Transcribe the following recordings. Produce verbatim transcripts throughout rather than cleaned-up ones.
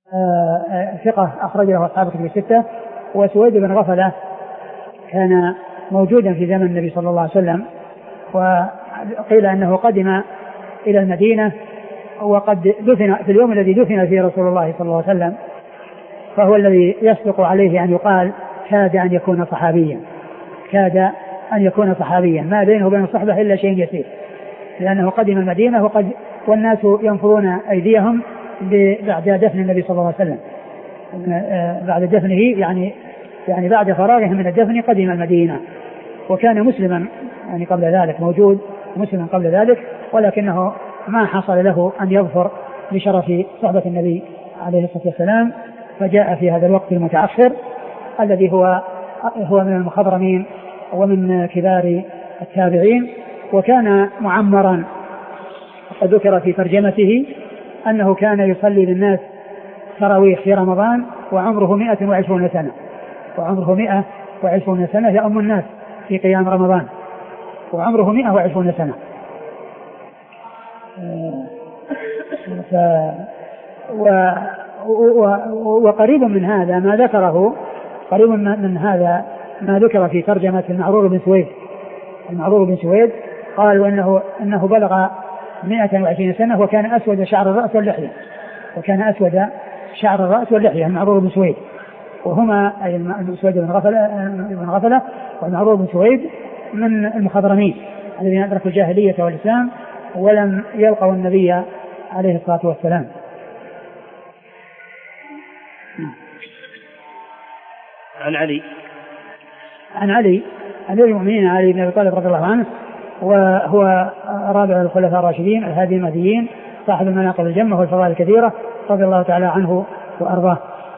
ثقة أخرج له أصحاب الكتب الستة. وسويد بن غفلة كان موجودا في زمن النبي صلى الله عليه وسلم، وقيل أنه قدم إلى المدينة وقد دفن في اليوم الذي دفن فيه رسول الله صلى الله عليه وسلم، فهو الذي يصدق عليه أن يقال كاد أن يكون صحابيا، كاد أن يكون صحابيا، ما بينه وبين الصحبة إلا شيء يسير، لأنه قدم المدينة وقد والناس ينفضون أيديهم بعد دفن النبي صلى الله عليه وسلم، بعد دفنه يعني يعني بعد فراغه من الدفن قدم المدينة، وكان مسلما يعني قبل ذلك، موجود مسلما قبل ذلك، ولكنه ما حصل له أن يظفر بشرف صحبة النبي عليه الصلاة والسلام، فجاء في هذا الوقت المتأخر الذي هو هو من المخضرمين ومن كبار التابعين. وكان معمرا، قد ذكر في ترجمته أنه كان يصلي للناس تراويح في رمضان وعمره مئة وعشرون سنة، وعمره مئة وعشرون سنة يؤم الناس في قيام رمضان، وعمره مئة وعشرون سنة. ف و وقريب من هذا ما ذكره قريب من هذا ما ذكر في ترجمة المعرور بن سويد. المعرور بن سويد قال وأنه أنه بلغ مئة وعشرين سنة وكان أسود شعر الرأس واللحية، وكان أسود شعر الرأس واللحية المعرور بن سويد، وهما أي سويد بن غفلة بن غفلة والمعرور بن سويد من المخضرمين الذين أدركوا الجاهلية والإسلام ولم يلقوا النبي عليه الصلاة والسلام. عن علي عن علي أمير المؤمنين علي بن أبي طالب رضي الله عنه، وهو رابع الخلفاء الراشدين الهادي المهديين صاحب المناقب الجمة والفضائل الكثيرة رضي الله تعالى عنه وأرضاه.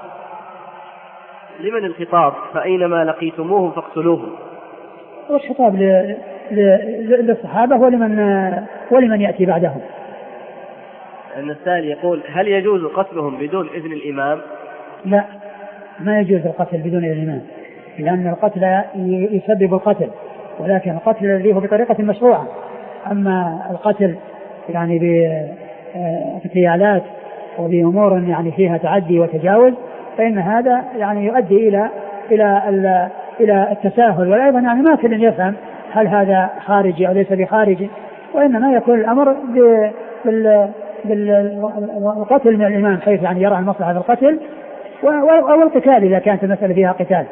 لمن الخطاب؟ فأينما لقيتموهم فاقتلوهم. والخطاب للصحابة ولمن ولمن يأتي بعدهم. أن السائل يقول هل يجوز قتلهم بدون إذن الإمام؟ لا، ما يجوز القتل بدون إذن الإمام، لأن القتل يسبب القتل، ولكن القتل الذي هو بطريقة مشروعة. أما القتل يعني باغتيالات وبأمور يعني فيها تعدي وتجاوز فإن هذا يعني يؤدي إلى إلى إلى التساهل، وأيضا يعني ما كل يفهم هل هذا خارجي أو ليس بخارجي، وإنما يكون الأمر بالقتل من الإمام حيث يعني يرى المصلحة في القتل أو القتال إذا كانت المسألة فيها قتال.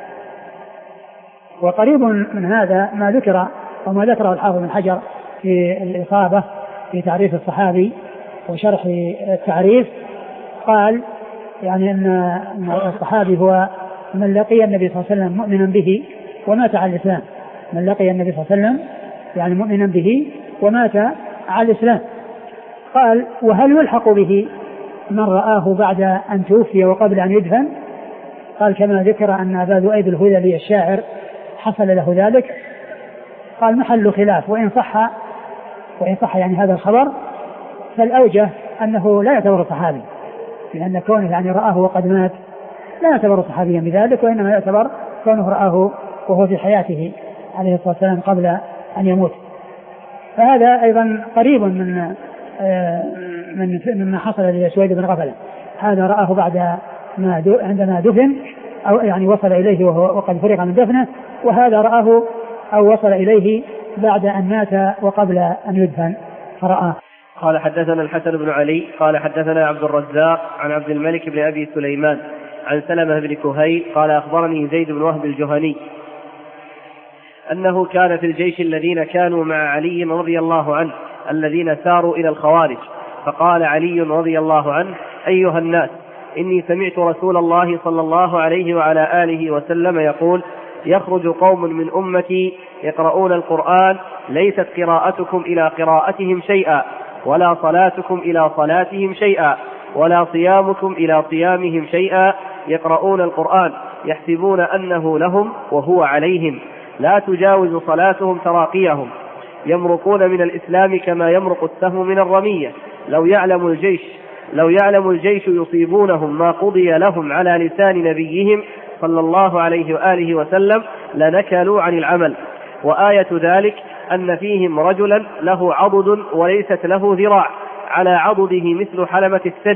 وقريب من هذا ما ذكر وما ذكره الحافظ بن حجر في الإصابة في تعريف الصحابي وشرح التعريف، قال يعني أن الصحابي هو من لقي النبي صلى الله عليه وسلم مؤمنا به ومات على الإسلام، من لقي النبي صلى الله عليه وسلم يعني مؤمنا به ومات على الإسلام. قال وهل يلحق به من رآه بعد أن توفي وقبل أن يدفن؟ قال كما ذكر أن أبا ذؤيب الهذلي الشاعر حصل له ذلك. قال محل خلاف، وإن صح وإن صح يعني هذا الخبر فالأوجه أنه لا يعتبر صحابي، لأن كونه يعني رآه وقد مات لا يعتبر صحابيا بذلك، وإنما يعتبر كونه رآه وهو في حياته عليه الصلاة والسلام قبل أن يموت. فهذا أيضا قريب من من مما حصل لسويد بن غفلة، هذا رآه بعد ما عندما دفن أو يعني وصل إليه وهو وقد فرغ من دفنه، وهذا رآه أو وصل إليه بعد أن مات وقبل أن يدفن فرآه. قال حدثنا الحسن بن علي قال حدثنا عبد الرزاق عن عبد الملك بن أبي سليمان عن سلمة بن كهيل قال أخبرني زيد بن وهب الجهني أنه كان في الجيش الذين كانوا مع علي رضي الله عنه الذين ساروا إلى الخوارج، فقال علي رضي الله عنه أيها الناس إني سمعت رسول الله صلى الله عليه وعلى آله وسلم يقول يخرج قوم من أمتي يقرؤون القرآن ليست قراءتكم إلى قراءتهم شيئا ولا صلاتكم إلى صلاتهم شيئا ولا صيامكم إلى صيامهم شيئا، يقرؤون القرآن يحسبون أنه لهم وهو عليهم، لا تجاوز صلاتهم تراقيهم، يمرقون من الإسلام كما يمرق السهم من الرمية، لو يعلم الجيش لو يعلم الجيش يصيبونهم ما قضي لهم على لسان نبيهم صلى الله عليه وآله وسلم لنكلوا عن العمل، وآية ذلك أن فيهم رجلا له عضد وليست له ذراع على عضده مثل حلمة الثدي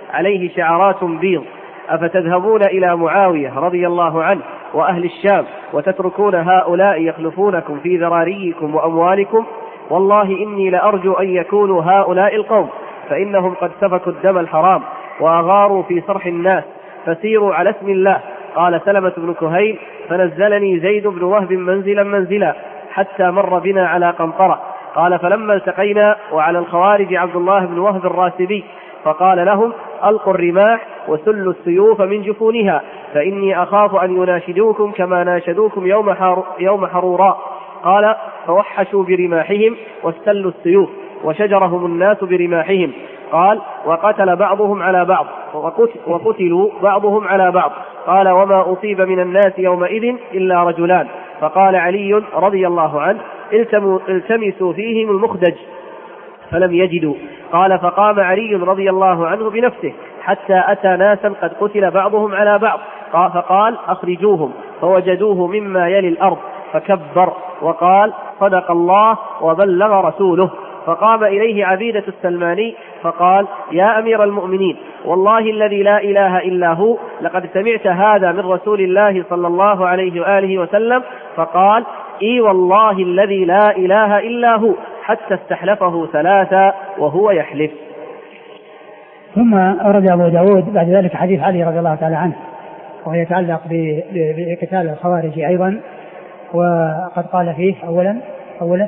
عليه شعرات بيض، أفتذهبون إلى معاوية رضي الله عنه وأهل الشام وتتركون هؤلاء يخلفونكم في ذراريكم وأموالكم؟ والله إني لأرجو أن يكونوا هؤلاء القوم، فإنهم قد سفكوا الدم الحرام وأغاروا في صرح الناس، فسيروا على اسم الله. قال سلمة بن كهيل: فنزلني زيد بن وهب منزلا منزلا حتى مر بنا على قنطرة. قال: فلما التقينا وعلى الخوارج عبد الله بن وهب الراسبي، فقال لهم: ألقوا الرماح وسلوا السيوف من جفونها، فإني أخاف أن يناشدوكم كما ناشدوكم يوم, يوم حروراء. قال: فوحشوا برماحهم واستلوا السيوف، وشجرهم الناس برماحهم. قال: وقتل بعضهم على بعض وقتلوا بعضهم على بعض. قال: وما أصيب من الناس يومئذ إلا رجلان. فقال علي رضي الله عنه: التمسوا فيهم المخدج، فلم يجدوا. قال: فقام علي رضي الله عنه بنفسه حتى أتى ناسا قد قتل بعضهم على بعض، فقال: أخرجوهم، فوجدوه مما يلي الأرض، فكبر وقال: صدق الله وبلغ رسوله. فقام إليه عبيدة السلماني فقال: يا أمير المؤمنين، والله الذي لا إله إلا هو، لقد سمعت هذا من رسول الله صلى الله عليه وآله وسلم. فقال: إي والله الذي لا إله إلا هو، حتى استحلفه ثلاثا وهو يحلف. ثم أورد أبو داود بعد ذلك حديث علي رضي الله تعالى عنه، وهو يتعلق بقتال الخوارج أيضا، وقد قال فيه أولا أولا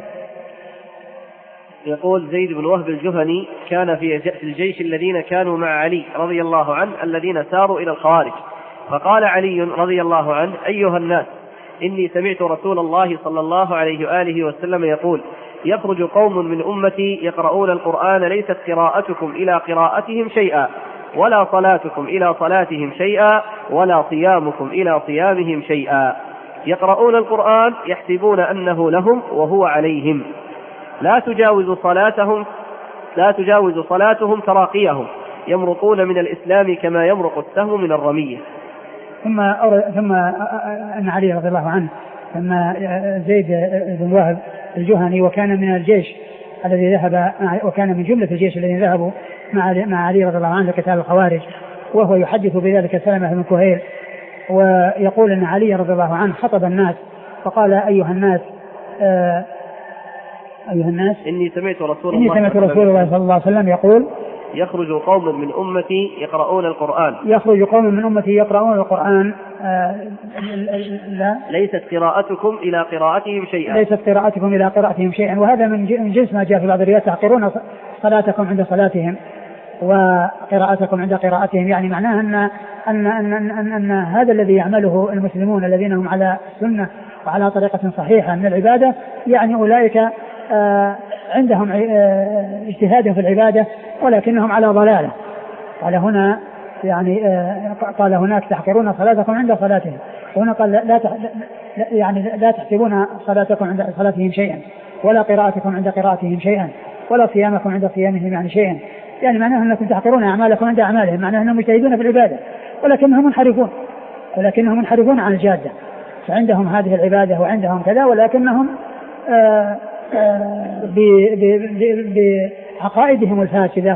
يقول: زيد بن وهب الجهني كان في الجيش الذين كانوا مع علي رضي الله عنه الذين ساروا إلى الخوارج، فقال علي رضي الله عنه: أيها الناس، إني سمعت رسول الله صلى الله عليه وآله وسلم يقول: يخرج قوم من أمتي يقرؤون القرآن ليست قراءتكم إلى قراءتهم شيئا، ولا صلاتكم إلى صلاتهم شيئا، ولا صيامكم إلى صيامهم شيئا. يقرؤون القرآن يحسبون أنه لهم وهو عليهم، لا تجاوز صلاتهم لا تجاوز صلاتهم تراقيهم، يمرقون من الإسلام كما يمرق السهم من الرمية. ثم ثم أن علي رضي الله عنه لما زيد بن وهب الجهني وكان من الجيش الذي ذهب وكان من جملة الجيش الذين ذهبوا مع مع علي رضي الله عنه لقتال الخوارج، وهو يحدث بذلك سلمة بن كهيل، ويقول أن علي رضي الله عنه خطب الناس فقال: أيها الناس آه أيها الناس إني سمعت رسول إني سمعت رسول الله صلى الله عليه وسلم يقول: يخرج قوم من أمتي يقرؤون القرآن يخرج قوم من أمتي يقرؤون القرآن آه لا ليست قراءتكم إلى قراءتهم شيئا ليست قراءتكم إلى قراءتهم شيئا وهذا من جنس ما جاء في بعض الروايات: تحقرون صلاتكم عند صلاتهم وقراءتكم عند قراءتهم. يعني معناه أن أن أن أن, أن, أن هذا الذي يعمله المسلمون الذين هم على السنة وعلى طريقة صحيحة من العبادة، يعني أولئك آه عندهم آه اجتهاد في العبادة ولكنهم على ضلالة. قال هنا يعني آه قال هناك: تحقرون صلاتكم عند صلاتهم، وهنا قال لا يعني لا تحسبون صلاتكم عند صلاتهم شيئا، ولا قراءتكم عند قراءتهم شيئا، ولا صيامكم عند صيامهم يعني شيئا. يعني معناه أنكم تحقرون أعمالكم عند أعمالهم، معناه أنهم مجتهدون في العبادة ولكنهم منحرفون ولكنهم منحرفون عن الجادة، فعندهم هذه العبادة وعندهم كذا، ولكنهم آآ آآ بعقائدهم الفاسدة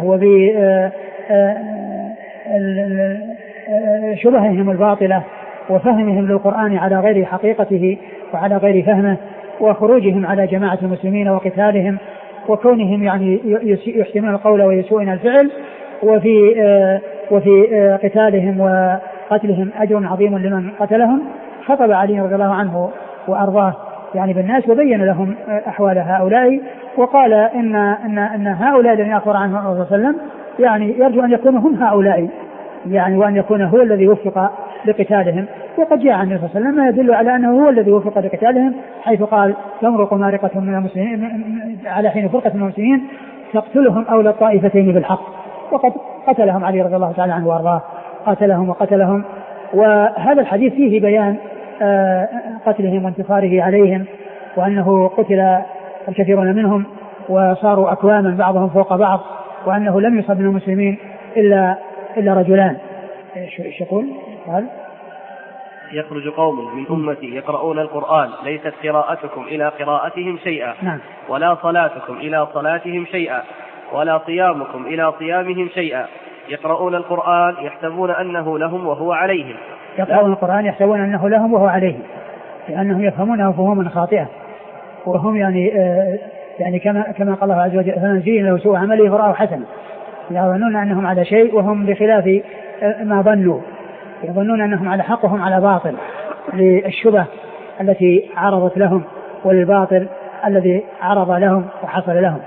وبشبههم الباطلة وفهمهم للقرآن على غير حقيقته وعلى غير فهمه، وخروجهم على جماعة المسلمين وقتالهم، وكونهم يعني يحسنون القول ويسوءون الفعل، وفي وفي قتالهم وقتلهم أجر عظيم لمن قتلهم. خطب علي رضي الله عنه وأرضاه يعني بالناس وبين لهم أحوال هؤلاء، وقال إن إن إن هؤلاء الذين أخبر عنهم الرسول صلى الله عليه وسلم يعني يرجو أن يكونوا هم هؤلاء، يعني وأن يكون هو الذي وفق لقتالهم. وقد جاء عن الرسول صلى الله عليه وسلم ما يدل على أنه هو الذي وفق لقتالهم، حيث قال: تمرق مارقة من المسلمين على حين فرقة من المسلمين تقتلهم أولى الطائفتين بالحق. وقد قتلهم علي رضي الله تعالى عنه وأرضاه، قتلهم وقتلهم. وهذا الحديث فيه بيان قتلهم وانتصاره عليهم، وأنه قتل الكثيرون منهم وصاروا أكواما بعضهم فوق بعض، وأنه لم يصب من المسلمين إلا إلا رجلان. ايش يقول؟ قال: يخرج قوم من أمتي يقرؤون القرآن ليست قراءتكم إلى قراءتهم شيئا، نعم. ولا صلاتكم إلى صلاتهم شيئا، ولا صيامكم إلى صيامهم شيئا، يقرؤون القرآن يحسبون أنه لهم وهو عليهم. يقرؤون القرآن يحسبون أنه لهم وهو عليهم، لأنهم يفهمونه فهما خاطئة، وهم يعني آه يعني كما كما قال الله عز وجل فمن زين له سوء عمله فرآه حسنا، يظنون أنهم على شيء وهم بخلاف ما ظنوا، يظنون أنهم على حق وهم على باطل، للشبه التي عرضت لهم وللباطل الذي عرض لهم وحصل لهم.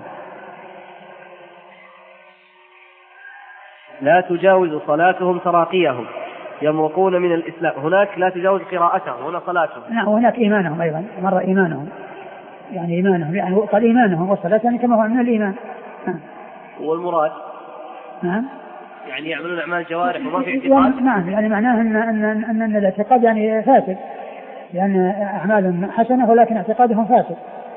لا تجاوز صلاتهم تراقيهم يمرقون من الإسلام. هناك لا تجاوز قراءتهم، هنا صلاتهم. نعم، وهناك إيمانهم أيضا، مرة إيمانهم يعني إيمانهم يعني قال إيمانهم والصلاة يعني كما هو من الإيمان. والمراد نعم يعني يعملون أعمال جوارح وما في اعتقاد. نعم يعني معناه أن أن أن, أن الاعتقاد يعني فاسد، لأن أعمال حسنة ولكن اعتقادهم فاسد.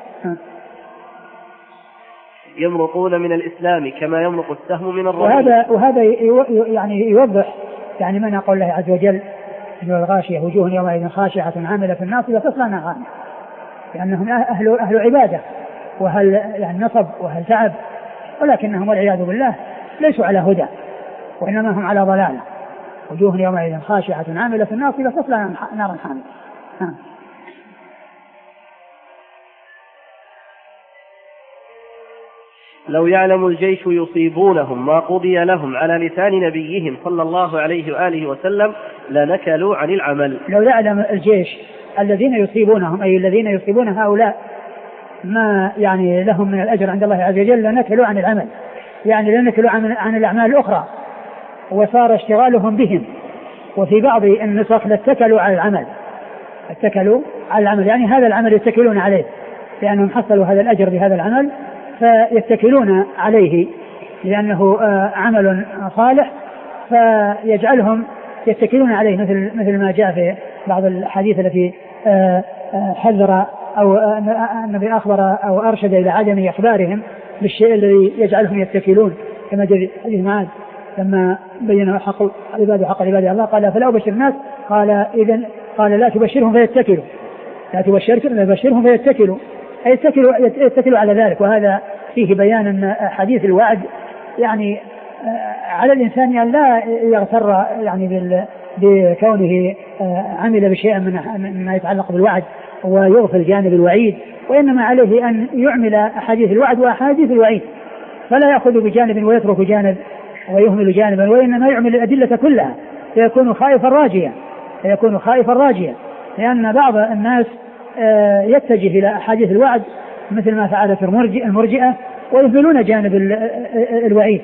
يمرقون من الإسلام كما يمرق السهم من الرمي. وهذا وهذا يعني يوضح يعني من قول الله عز وجل إن الغاشية وجوه يومئذ خاشعة عاملة في الناصية تصلى نارا، لأنهم أهل أهل عبادة وهل يعني نصب وهل تعب، ولكنهم والعياذ بالله ليسوا على هدى وإنما هم على ضلالة. وجوه يومئذ خاشعة عاملة في الناصية تصلى نارا حامية. لو يعلم الجيش يصيبونهم ما قضي لهم على لسان نبيهم صلى الله عليه وآله وسلم لنكلوا عن العمل. لو يعلم الجيش الذين يصيبونهم أي الذين يصيبون هؤلاء ما يعني لهم من الأجر عند الله عز وجل لنكلوا عن العمل، يعني لنكلوا عن, عن الأعمال الأخرى وصار اشتغالهم بهم. وفي بعض النسخ لاتكلوا على العمل، اتكلوا على العمل يعني هذا العمل يتكلون عليه لأنهم حصلوا هذا الأجر بهذا العمل فيتكلون عليه لأنه عمل صالح فيجعلهم يتكلون عليه، مثل مثل ما جاء في بعض الحديث التي حذر أو النبي أخبر أو أرشد إلى عدم إخبارهم بالشيء الذي يجعلهم يتكلون، كما جاء في حديث معاذ لما بين حق العباد وحق العباد الله قال فلا أبشر الناس، قال إذن قال لا تبشرهم فيتكلوا، لا تبشرهم فيتكلوا أي يتكلوا, يتكلوا على ذلك. وهذا فيه بيان أن حديث الوعد يعني على الإنسان أن لا يغتر يعني بكونه عمل بشيء من ما يتعلق بالوعد ويغفل جانب الوعيد، وإنما عليه أن يعمل أحاديث الوعد وأحاديث الوعيد، فلا يأخذ بجانب ويترك جانب ويهمل جانبا، وإنما يعمل الأدلة كلها فيكون خائفا راجيا فيكون خائفا راجيا لأن بعض الناس يتجه إلى أحاديث الوعد مثل ما فعلت المرجئة ويهملون جانب الوعيد،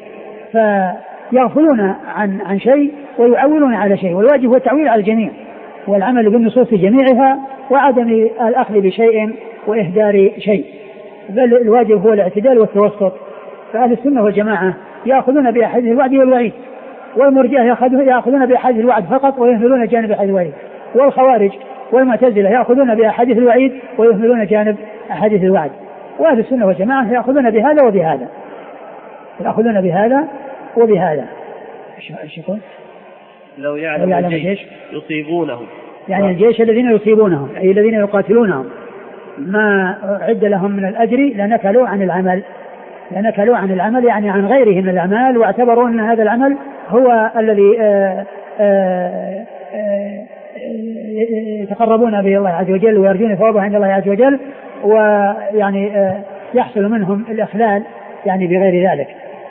فيغفلون عن عن شيء ويعولون على شيء، والواجب هو التعويل على الجميع والعمل بالنصوص جميعها وعدم الأخذ بشيء وإهدار شيء، بل الواجب هو الاعتدال والتوسط. فأهل السنة والجماعة يأخذون بأحاديث الوعد والوعيد، والمرجئة يأخذون بأحاديث الوعد فقط ويهملون جانب أحاديث الوعيد، والخوارج والمعتزلة يأخذون بأحاديث الوعيد ويهملون جانب أحاديث الوعد. وأهل السنة والجماعة يأخذون بهذا وبهذا يأخذون بهذا وبهذا. ايش يقول؟ لو يعلم, يعلم الجيش يصيبونهم يعني الجيش الذين يصيبونهم أي الذين يقاتلونهم ما عد لهم من الأجر لنكلوا عن العمل، لنكلوا عن العمل يعني عن غيره من الأعمال، واعتبروا أن هذا العمل هو الذي آآ آآ آآ يتقربون به الله عز وجل ويرجون ثوابه عند الله عز وجل، ويعني يحصل منهم الإخلال يعني بغير ذلك.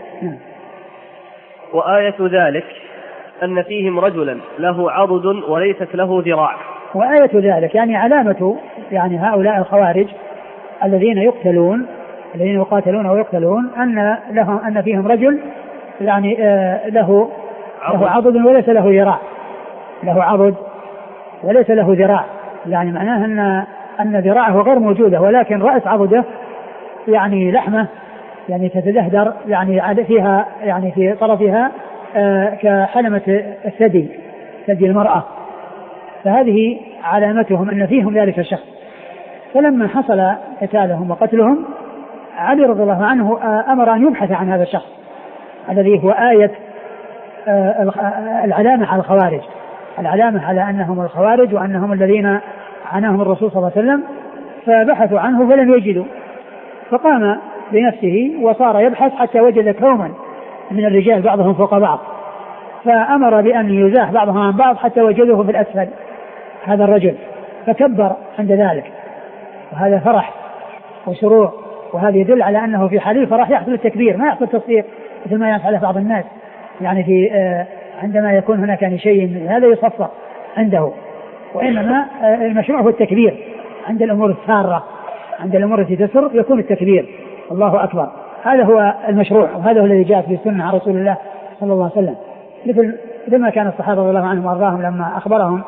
وآية ذلك أن فيهم رجلا له عضد وليست له ذراع. وآية ذلك يعني علامة يعني هؤلاء الخوارج الذين يقتلون الذين يقاتلون ويقتلون أن لهم أن فيهم رجل يعني له له عضد وليس له ذراع، له عضد وليس له ذراع، يعني معناه أن أن ذراعه غير موجودة، ولكن رأس عضده يعني لحمة يعني تتدهدر يعني فيها يعني في طرفها آه كحلمة الثدي ثدي المرأة، فهذه علامتهم أن فيهم ذلك الشخص. فلما حصل قتالهم وقتلهم علي رضي الله عنه آه أمر أن يبحث عن هذا الشخص الذي هو آية آه العلامة على الخوارج، العلامة على أنهم الخوارج وأنهم الذين عناهم الرسول صلى الله عليه وسلم، فبحثوا عنه فلم يجدوا، فقام بنفسه وصار يبحث حتى وجد كوما من الرجال بعضهم فوق بعض، فأمر بأن يزاح بعضهم عن بعض حتى وجدوه في الأسفل هذا الرجل، فكبر عند ذلك، وهذا فرح وسرور، وهذا يدل على أنه في حال الفرح يحصل التكبير ما يحصل التصفير مثل ما يفعل بعض الناس، يعني في آه عندما يكون هناك يعني شيء هذا يصفر عنده، وإنما آه المشروع هو التكبير عند الأمور السارة، عند الأمور التي تسر يكون التكبير الله أكبر، هذا هو المشروع، وهذا هو الذي جاء في السنة عن رسول الله صلى الله عليه وسلم، مثل لما كان الصحابة رضي الله عنهم وأرضاهم لما أخبرهم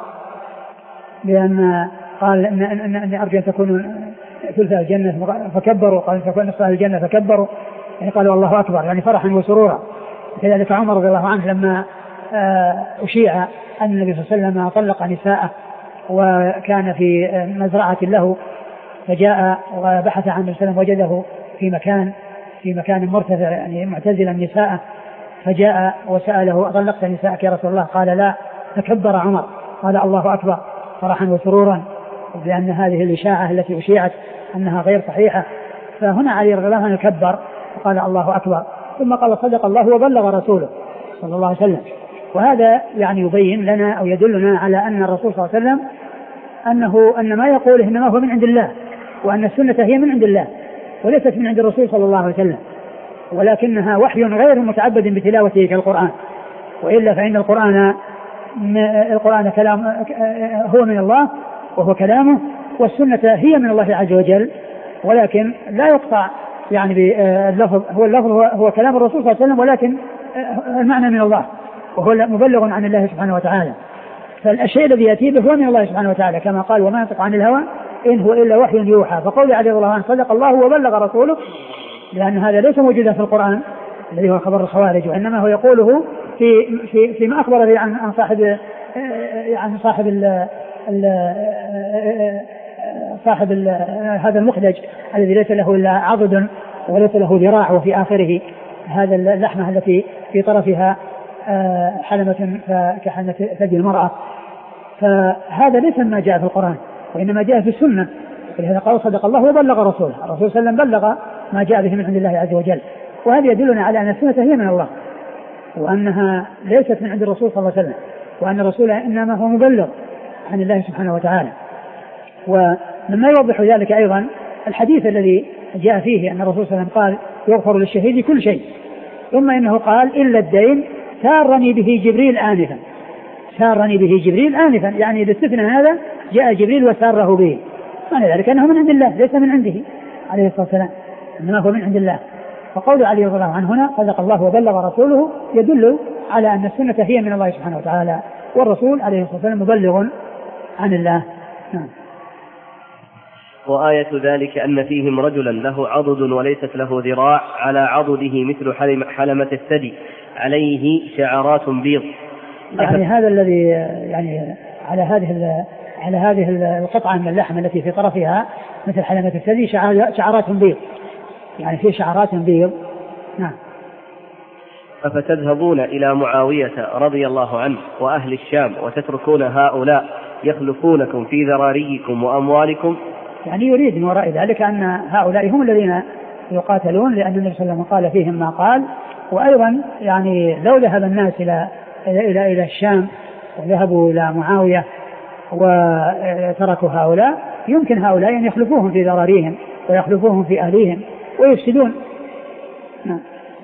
بأن قال إن إن إن أرجو أن تكونوا ثلث الجنة فكبروا، قال تكون نصف الجنة فكبروا، يعني قالوا الله أكبر يعني فرحا وسرورا. كذلك عمر رضي الله عنه لما أشيع أن النبي صلى الله عليه وسلم طلق نساءه وكان في مزرعة له، فجاء وبحث عن النبي صلى الله عليه وسلم وجده في مكان في مكان مرتفع يعني معتزلا نساءه، فجاء وسأله طلقت نساءك يا رسول الله؟ قال لا، فكبر عمر قال الله أكبر فرحا وسرورا، لأن هذه الإشاعة التي أشيعت أنها غير صحيحة. فهنا علي رضي الله عنه كبر وقال الله أكبر، ثم قال صدق الله وبلغ رسوله صلى الله عليه وسلم. وهذا يعني يبين لنا أو يدلنا على أن الرسول صلى الله عليه وسلم أنه أن ما يقوله إنما هو من عند الله، وأن السنة هي من عند الله وليست من عند الرسول صلى الله عليه وسلم، ولكنها وحي غير متعبد بتلاوته كالقرآن، وإلا فإن القرآن القرآن كلام هو من الله وهو كلامه، والسنة هي من الله عز وجل، ولكن لا يقطع يعني باللفظ، هو اللفظ هو, هو كلام الرسول صلى الله عليه وسلم، ولكن المعنى من الله وهو مبلغ عن الله سبحانه وتعالى. فالشيء الذي يأتي به هو من الله سبحانه وتعالى، كما قال وما ينطق عن الهوى إن هو إلا وحي يوحى. فقول عليه الله عنه صدق الله وبلغ رسوله، لأن هذا ليس موجودا في القرآن الذي هو خبر الخوارج، وإنما هو يقوله في في فيما أخبر به عن عن صاحب عن صاحب ال صاحب ال هذا المخلج الذي ليس له إلا عضد وليس له ذراع، وفي آخره هذا اللحمة التي في طرفها حلمة كحلمة ثدي المرأة. فهذا ليس ما جاء في القرآن، وإنما جاء في السنة، ولهذا قال صدق الله وبلغ رسوله. الرسول صلى الله عليه وسلم بلغ ما جاء به من عند الله عز وجل، وهذا يدلنا على أن السنة هي من الله، وأنها ليست من عند الرسول صلى الله عليه وسلم، وأن الرسول إنما هو مبلغ عن الله سبحانه وتعالى. ومما يوضح ذلك أيضا الحديث الذي جاء فيه أن الرسول صلى الله عليه وسلم قال يغفر للشهيد كل شيء، ثم إنه قال إلا الدين سارني به جبريل آنفا، سارني به جبريل آنفا، يعني باستثناء هذا جاء جبريل وساره به، معنى ذلك أنه من عند الله ليس من عنده عليه الصلاة والسلام، إنما هو من عند الله. فقول علي رضي الله عنه هنا صدق الله وبلغ رسوله يدل على أن السنة هي من الله سبحانه وتعالى، والرسول عليه الصلاة والسلام مبلغ عن الله. نعم. وآية ذلك أن فيهم رجلا له عضد وليست له ذراع، على عضده مثل حلمة الثدي، عليه شعرات بيض. يعني هذا الذي يعني على هذه على هذه القطعة من اللحم التي في طرفها مثل حلمة الثدي شعرات بيض، يعني في شعرات بيض. نعم. أفتذهبون إلى معاوية رضي الله عنه وأهل الشام وتتركون هؤلاء يخلفونكم في ذراريكم وأموالكم؟ يعني يريد من وراء ذلك أن هؤلاء هم الذين يقاتلون، لأن النبي صلى الله عليه وسلم قال فيهم ما قال. وأيضا يعني لو ذهب الناس إلى إلى إلى الشام وذهبوا إلى معاوية وتركوا هؤلاء، يمكن هؤلاء أن يخلفوهم في ذراريهم ويخلفوهم في أهليهم ويفسدون. نعم.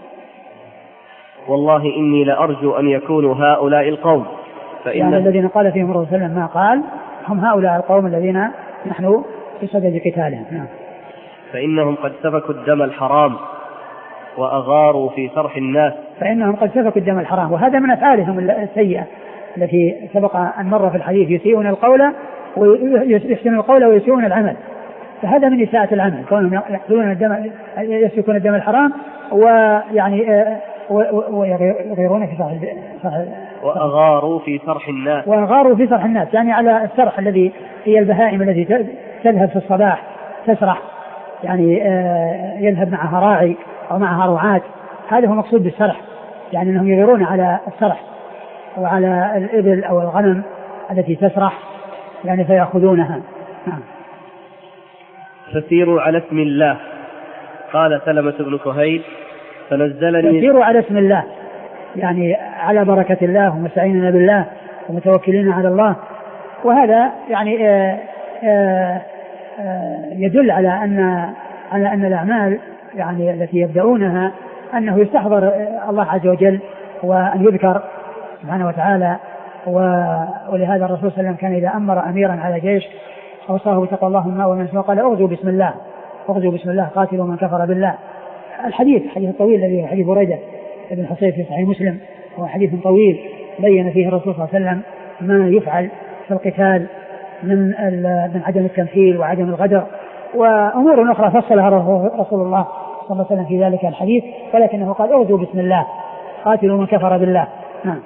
والله إني لأرجو أن يكونوا هؤلاء القوم، فإن يعني الذين قال فيهم الرسول صلى الله عليه وسلم ما قال هم هؤلاء القوم الذين نحن في صدد قتالهم. نعم. فإنهم قد سفكوا الدم الحرام وأغاروا في صرح الناس. فإنهم قد سفكوا الدم الحرام، وهذا من أفعالهم السيئة التي سبق أن مر في الحديث، يسيئون القول ويحسنون القول ويسيئون العمل، فهذا من إساءة العمل، كونهم يأخذون الدم يسفكون الدم الحرام ويعني ويغيرون في صرح وأغاروا في صرح الناس وأغاروا في صرح الناس، يعني على السرح الذي هي البهائم التي تذهب في الصباح تسرح، يعني يذهب معها راعي أو معها رعاة، هذا هو مقصود بالسرح، يعني أنهم يغيرون على السرح وعلى الإبل أو الغنم التي تسرح يعني فيأخذونها. نعم. فسيروا على اسم الله. قال سلمة بن كهيل فنزلني يسيروا على اسم الله، يعني على بركة الله ومستعينين بالله ومتوكلين على الله. وهذا يعني آآ آآ آآ يدل على أن على أن الأعمال يعني التي يبدأونها أنه يستحضر الله عز وجل وأن يذكر سبحانه وتعالى. ولهذا الرسول صلى الله عليه وسلم كان إذا أمر أميرا على جيش أوصاه بتقوى الله ومن سوى قال أغزوا بسم الله، أغزوا بسم الله قاتلوا من كفر بالله. الحديث حديث طويل الذي حديث بريدة بن حصيب في صحيح مسلم، هو حديث طويل بين فيه الرسول صلى الله عليه وسلم ما يفعل في القتال من من عدم التمثيل وعدم الغدر وأمور أخرى فصلها رسول الله صلى الله عليه وسلم في ذلك الحديث، ولكنه قال أغزوا بسم الله قاتلوا من كفر بالله. نعم.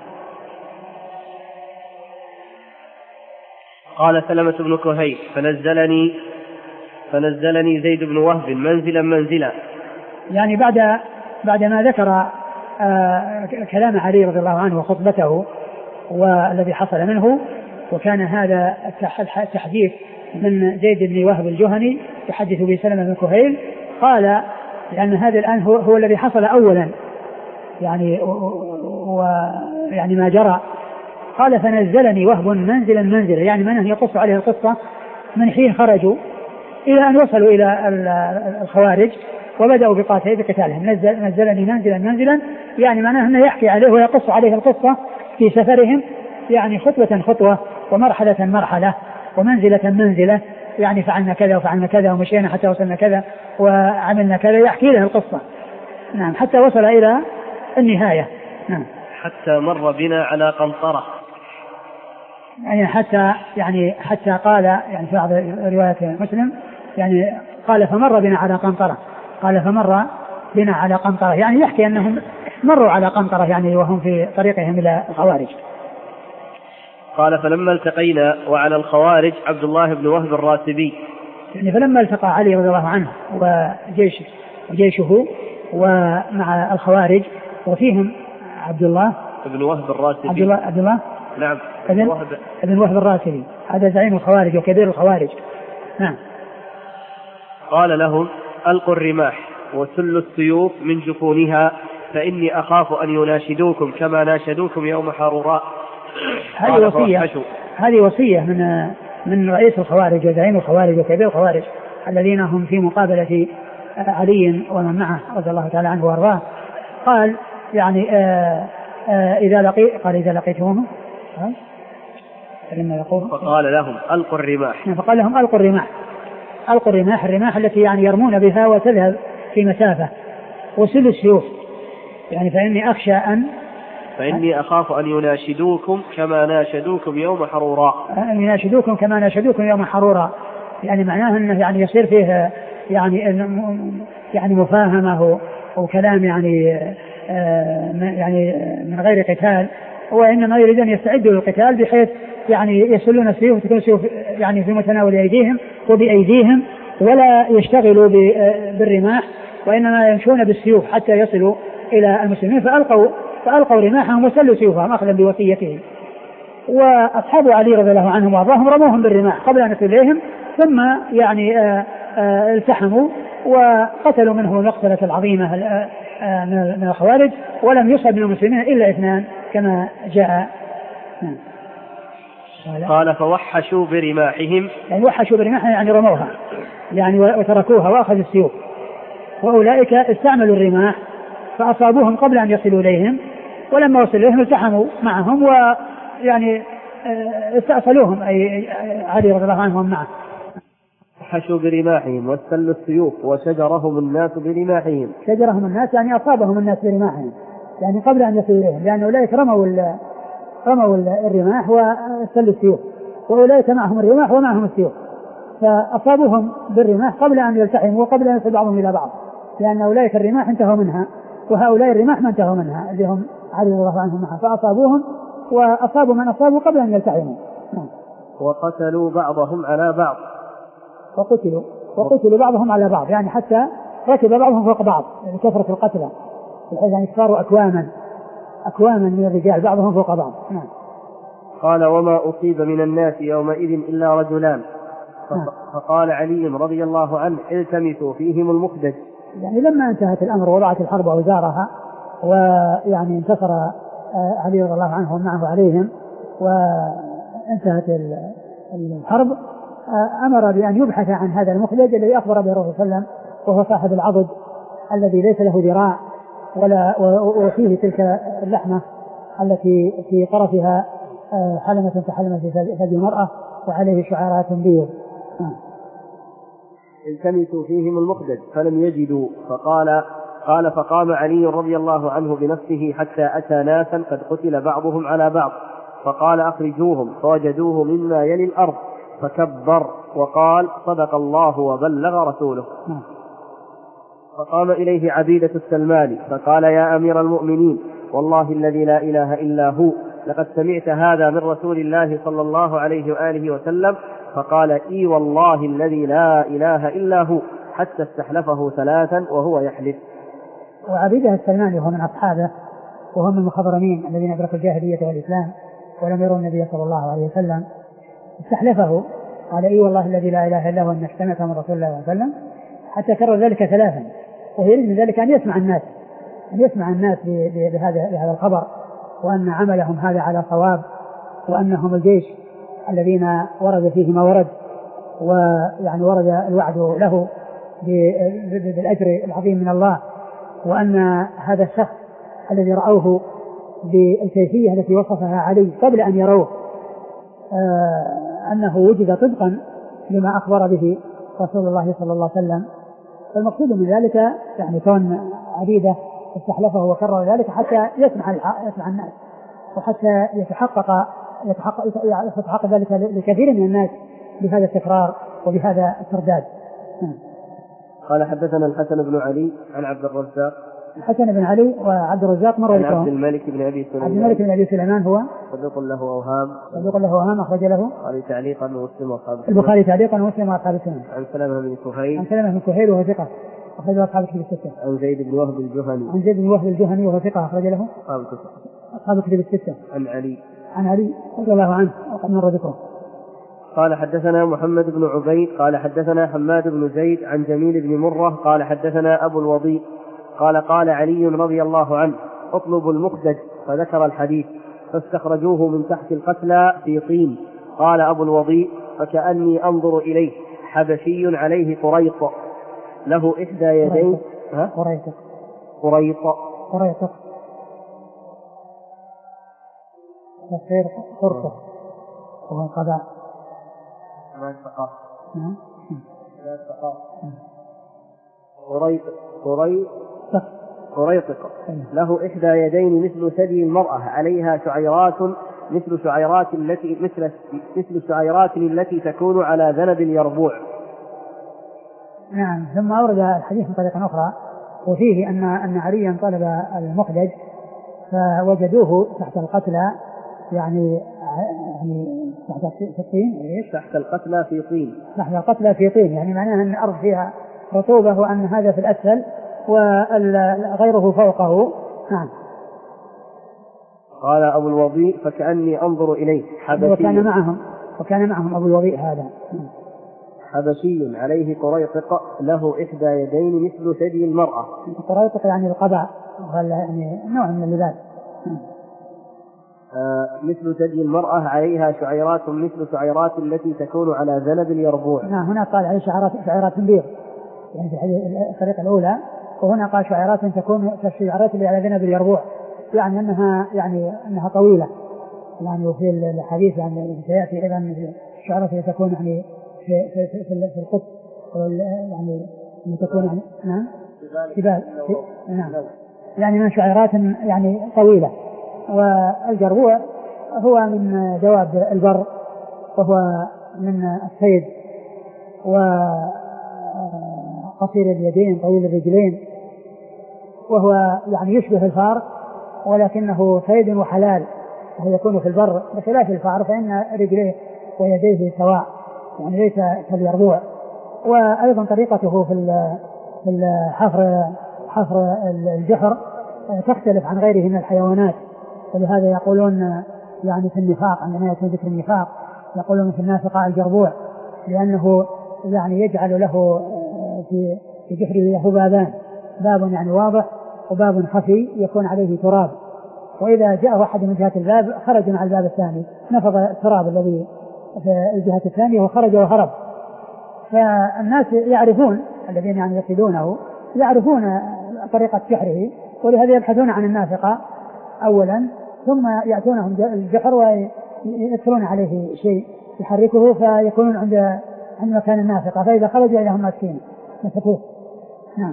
قال سلمة بن كهيل فنزلني فنزلني زيد بن وهب منزلا منزلا، يعني بعد بعد ما ذكر آه كلام علي رضي الله عنه وخطبته والذي حصل منه، وكان هذا التحديث من زيد بن وهب الجهني يحدث به سلمة بن كهيل، قال لأن هذا الآن هو, هو الذي حصل أولا يعني ويعني ما جرى. قال فنزلني وهب منزلا منزلا، يعني من يقص عليه القصة من حين خرجوا إلى أن وصلوا إلى الخوارج وبدأوا بقتالهم. نزل نزلني منزلا منزلا، يعني معناه أنه يحكي عليه ويقص عليه القصة في سفرهم، يعني خطوة خطوة ومرحلة مرحلة ومنزلة منزلة، يعني فعلنا كذا وفعلنا كذا ومشينا حتى وصلنا كذا وعملنا كذا، يحكي له القصة. نعم، حتى وصل إلى النهاية. نعم. حتى مر بنا على قنطرة، يعني حتى يعني حتى قال يعني في بعض روايات مسلم يعني قال فمر بنا على قنطرة، قال فمر بنا على قنطرة، يعني يحكي أنهم مروا على قنطرة يعني وهم في طريقهم إلى الخوارج. قال فلما التقينا وعلى الخوارج عبد الله بن وهب الراسبي، يعني فلما التقى علي رضي الله عنه وجيش وجيشه ومع الخوارج وفيهم عبد الله بن وهب الراسبي، عبد الله عبد الله نعم ابن وهب ابن وهب الراسبي، هذا زعيم الخوارج وكبير الخوارج. نعم. قال لهم ألقوا الرماح وسلوا السيوف من جفونها فإني أخاف أن يناشدوكم كما ناشدوكم يوم حروراء. هذه وصية هذه وصية من من رئيس الخوارج وزعيم الخوارج وكبير الخوارج الذين هم في مقابلة علي ومن معه رضي الله تعالى عنه وارضاه. قال يعني آآ آآ إذا لقي قال إذا لقيتهم فقال لهم ألقوا الرماح، فقال لهم ألقوا الرماح ألقوا الرماح الرماح التي يعني يرمون بها وتذهب في مسافة، وسلوا السيوف، يعني فإني أخشى أن فإني أخاف أن يناشدوكم كما ناشدوكم يوم حروراء، أن يناشدوكم كما ناشدوكم يوم حروراء، يعني معناه أنه يعني يصير فيه يعني يعني مفاهمة وكلام يعني يعني من غير قتال، وإنما يريد أن يستعدوا للقتال بحيث يعني يسلون السيوف وتكون السيوف يعني في متناول أيديهم وبأيديهم، ولا يشتغلوا بالرماح وإنما يمشون بالسيوف حتى يصلوا إلى المسلمين. فألقوا فألقوا رماحهم وسلوا سيوفهم أخذا بوصيتهم. وأصحاب علي رضي الله عنهم وأرضاهم رموهم بالرماح قبل أن يصل إليهم، ثم يعني آآ آآ التحموا وقتلوا منهم المقتلة العظيمة من الخوارج، ولم يصب من المسلمين إلا اثنان كما جاء. قال فوحشوا برماحهم، يعني وحشوا برماحهم يعني رموها يعني وتركوها وأخذوا السيوف، وأولئك استعملوا الرماح فأصابوهم قبل أن يصلوا إليهم، ولما وصلوا إليهم التحموا معهم ويعني استأصلوهم أي علي رضي الله عنهم معه. وحشوا برماحهم واستلوا السيوف وشجرهم الناس برماحهم، شجرهم الناس يعني أصابهم الناس برماحهم يعني قبل أن يصلوا إليهم، لأن أولئك رموا رموا الرماح واستلوا السيوف، وأولئك معهم الرماح ومعهم السيوف، فأصابوهم بالرماح قبل أن يلتحموا وقبل أن يصل بعضهم إلى بعض، لأن أولئك الرماح انتهوا منها وهؤلاء الرماح ما انتهوا منها اللي هم علي رضي الله عنهم معه، فأصابوهم وأصابوا من أصابوا قبل أن يلتحموا. وقتلوا بعضهم على بعض، وقتلوا وقتلوا بعضهم على بعض، يعني حتى ركب بعضهم فوق بعض لكثرة القتلى، بحيث أن يصاروا أكواما أكواما من الرجال بعضهم فوق بعض. نعم. قال وما أصيب من الناس يومئذ إلا رجلان، فقال علي رضي الله عنه التمسوا فيهم المخدج يعني لما انتهت الأمر ووضعت الحرب أوزارها ويعني انتصر علي رضي الله عنه ومعه عليهم وانتهت الحرب، أمر بأن يبحث عن هذا المخلد الذي أخبر به الرسول صلى الله عليه وسلم، وهو صاحب العضد الذي ليس له ذراع ولا وفيه تلك اللحمة التي في طرفها حلمة كحلمة ثدي المرأة وعليه شعارات بيض. التمسوا فيهم المخدج فلم يجدوا، فقال قال فقام علي رضي الله عنه بنفسه حتى أتى ناسا قد قتل بعضهم على بعض، فقال أخرجوهم، فوجدوه مما يلي الأرض، فكبر وقال صدق الله وبلغ رسوله. فقام إليه عبيدة السلماني فقال يا أمير المؤمنين والله الذي لا إله إلا هو لقد سمعت هذا من رسول الله صلى الله عليه وآله وسلم؟ فقال إي والله الذي لا إله إلا هو، حتى استحلفه ثلاثا وهو يحلف. وعبيدة السلماني وهو من أصحابه وهم من المخضرمين الذين أدركوا الجاهلية والإسلام ولم يروا النبي صلى الله عليه وسلم، استحلفه قال إي والله الذي لا إله إلا هو أن سمعت من رسول الله صلى الله عليه وسلم، حتى كرر ذلك ثلاثا، وهو يريد من ذلك أن يسمع الناس أن يسمع الناس بهذا بهذا الخبر، وأن عملهم هذا على صواب، وأنهم الجيش الذين ورد فيه ما ورد، ويعني ورد الوعد له بالأجر العظيم من الله، وأن هذا الشخص الذي رأوه بالكيفية التي وصفها علي قبل أن يروه أنه وجد طبقا لما أخبر به رسول الله صلى الله عليه وسلم. فالمقصود من ذلك يعني كون عبيدة استحلفه وكرر ذلك حتى يسمع يسمع الناس، وحتى يتحقق يتحقق يتحقق ذلك لكثير من الناس بهذا التكرار وبهذا الترداد. قال حدثنا الحسن بن علي عن عبد الرزاق. الحسن بن علي وعبد الرزاق مر عن عبد الملك بن أبي سليمان. عبد الملك بن أبي سليمان هو صدوق له أوهام. صدوق له أوهام أخرج له البخاري تعليقا ومسلم وأصحاب السنن. البخاري تعليقا ومسلم وأصحاب السنن. عن سلمة بن كهيل. عن سلمة بن كهيل وهو ثقة أخرج له أصحاب الكتب الستة. عن زيد بن وهب الجهني. عن زيد بن وهب الجهني وهو ثقة أخرج له أصحاب الكتب. أصحاب الكتب الستة. عن علي. عن علي رضي الله عنه وقد مر ذكره. قال حدثنا محمد بن عبيد قال حدثنا حماد بن زيد عن جميل بن مرة قال حدثنا أبو الوضيء قال قال علي رضي الله عنه اطلبوا المخدج، فذكر الحديث فاستخرجوه من تحت القتلى في طين. قال أبو الوضيء فكأني أنظر إليه حبشي عليه قريط له إحدى يدين. قريط قريط قريط تصير قرطة وهو القضاء ما الثقافة لا الثقافة قريط قريط قريطق له إحدى يدين مثل ثدي المرأة عليها شعيرات مثل شعيرات التي مثل مثل شعيرات التي تكون على ذنب اليربوع. نعم. ثم أورد الحديث من طريقة أخرى وفيه أن أن عليا طلب المخدج فوجدوه تحت القتلى يعني يعني تحت الطين إيش؟ تحت القتلى في طين. تحت القتلى في طين يعني معناها أن الأرض فيها رطوبة وأن هذا في الأسفل وغيره فوقه. نعم. قال أبو الوضيء فكأني أنظر إليه حبشي وكان معهم وكان معهم أبو الوضيء هذا حبشي عليه قريطق له إحدى يدين مثل ثدي المرأة. قريطق يعني القبع يعني نوع من اللباس. آه مثل ثدي المرأة عليها شعيرات مثل شعيرات التي تكون على ذنب اليربوع. نعم. هنا قال عليه شعيرات شعيرات بيض يعني في الطريقة الأولى، وهنا قال شعيرات تكون كالشعيرات اللي على ذنب اليربوع يعني أنها يعني أنها طويلة يعني. وفي الحديث يعني سيأتي أيضا الشعيرات اللي تكون يعني في في في, في, في القط يعني اللي تكون يعني نعم جبال نعم يعني من شعيرات يعني طويلة. والجربوع هو من دواب البر وهو من الصيد وقصير اليدين طويل الرجلين، وهو يعني يشبه الفار ولكنه صيد وحلال، وهو يكون في البر بخلاف الفار فإن رجليه ويديه سواء يعني ليس كاليربوع. وأيضا طريقته في في الحفر حفر الجحر تختلف عن غيره من الحيوانات، ولهذا يقولون يعني في النفاق عندما يكون ذكر النفاق يقولون في النافقة الجربوع، لأنه يعني يجعل له في في جحره له بابان، باب يعني واضح وباب خفي يكون عليه تراب، وإذا جاءه أحد من جهة الباب خرج مع الباب الثاني، نفض التراب الذي في الجهة الثانية وخرج وهرب. فالناس يعرفون الذين يعني يصلونه يعرفون طريقة جحره، ولهذا يبحثون عن النافقة أولا ثم يأتونهم الجحر ويدخلون عليه شيء يحركه فيكونون عند عند مكان النافقة، فإذا خرج إليهم ماسكين مسكوه. نعم.